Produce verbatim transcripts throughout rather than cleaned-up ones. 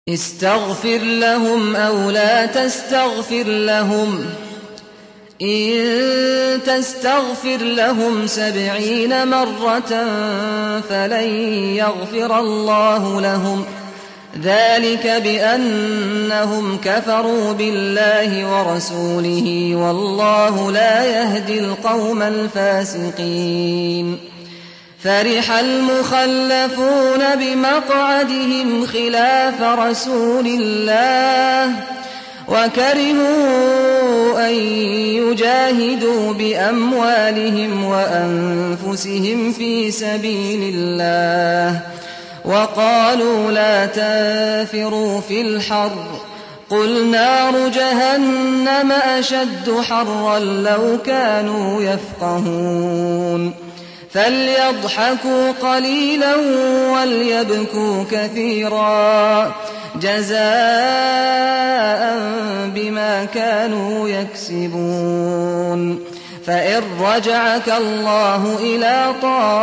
استغفر لهم أو لا تستغفر لهم إن تستغفر لهم سبعين مرة فلن يغفر الله لهم ذلك بأنهم كفروا بالله ورسوله والله لا يهدي القوم الفاسقين. فرح المخلفون بمقعدهم خلاف رسول الله وكرهوا أن يجاهدوا بأموالهم وأنفسهم في سبيل الله وقالوا لا تنفروا في الحر قل نار جهنم أشد حرا لو كانوا يفقهون. فليضحكوا قليلا وليبكوا كثيرا جزاء بما كانوا يكسبون. فإن رجعك الله إلى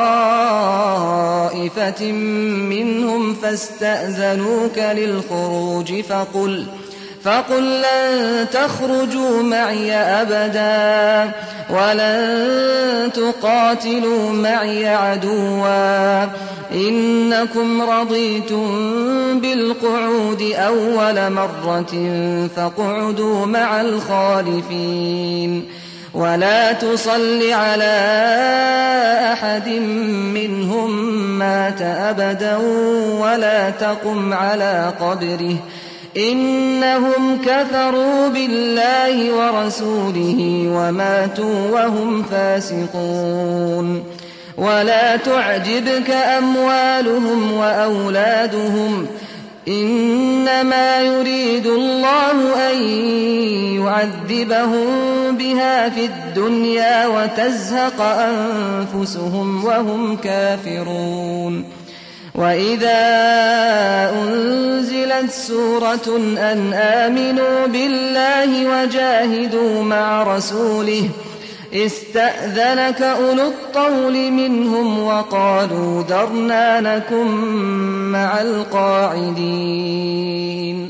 طائفة منهم فاستأذنوك للخروج فقل فقل لن تخرجوا معي أبدا ولن تقاتلوا معي عدوا إنكم رضيتم بالقعود أول مرة فاقعدوا مع الخالفين ولا تصل على أحد منهم مات أبدا ولا تقم على قبره إنهم كفروا بالله ورسوله وماتوا وهم فاسقون. ولا تعجبك أموالهم وأولادهم إنما يريد الله أن يعذبهم بها في الدنيا وتزهق أنفسهم وهم كافرون. وإذا أنزلت سورة أن آمنوا بالله وجاهدوا مع رسوله استأذنك أولو الطول منهم وقالوا ذرنا نكن مع القاعدين.